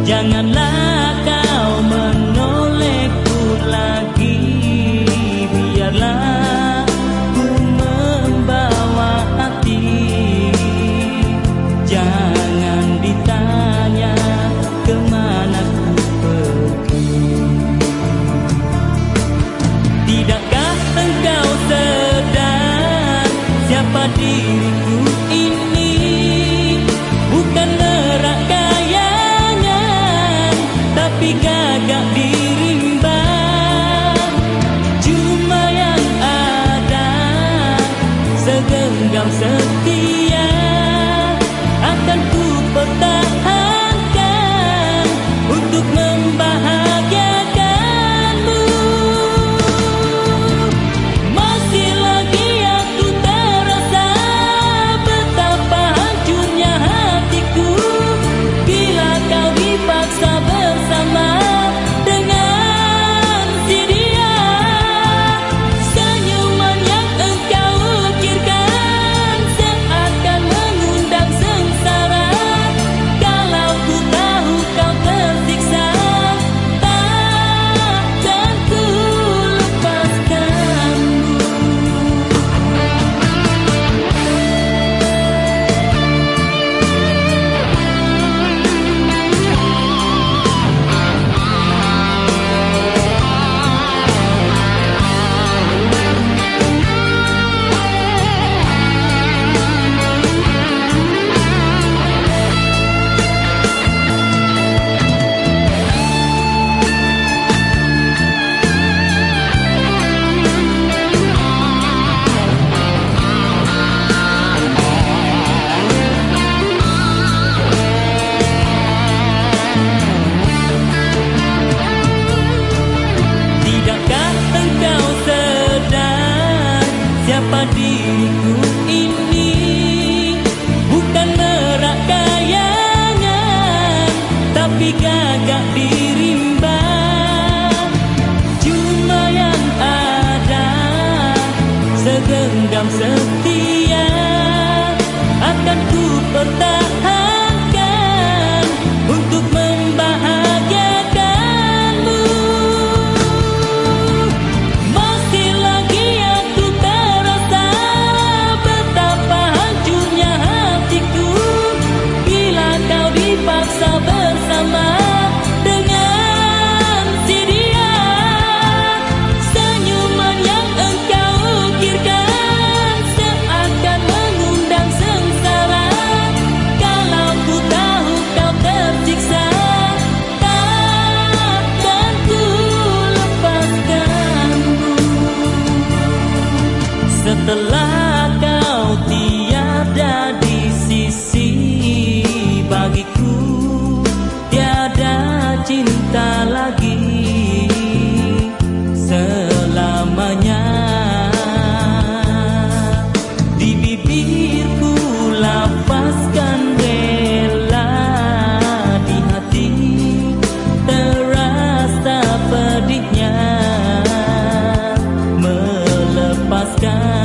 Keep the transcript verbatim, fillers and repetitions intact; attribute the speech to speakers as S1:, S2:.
S1: Janganlah kau menolehku lagi, biarlah ku membawa hati. Jangan ditanya kemana ku pergi. Tidakkah engkau sedar siapa diriku ini? Bukan merak kayangan, tapi gagak dirimba. Cuma yang ada segenggam setia akan ku pertahankan untuk membahagiakanmu. Masih lagi aku terasa betapa hancurnya hatiku bila kau dipaksa bersama dengan si dia. Senyuman yang engkau ukirkan seakan mengundang sengsara. Kalau ku tahu kau tersiksa, takkan ku lepaskanmu. Tidakkah engkau sedar siapa diriku ini? Bukan merak kayangan, tapi gagak dirimba. Cuma yang ada segenggam setia akan ku pertahankan untuk membahagiakanmu. Masih lagi aku terasa betapa hancurnya hatiku bila kau dipaksa bersama dengan si dia. Senyuman yang engkau ukirkan seakan mengundang sengsara. Kalau ku tahu kau tersiksa, takkan ku lepaskanmu. Setelah kau tiada di sisi, bagiku tiada cinta lagi selamanya. Di bibirku lafazkan rela, di hati terasa pedihnya melepaskan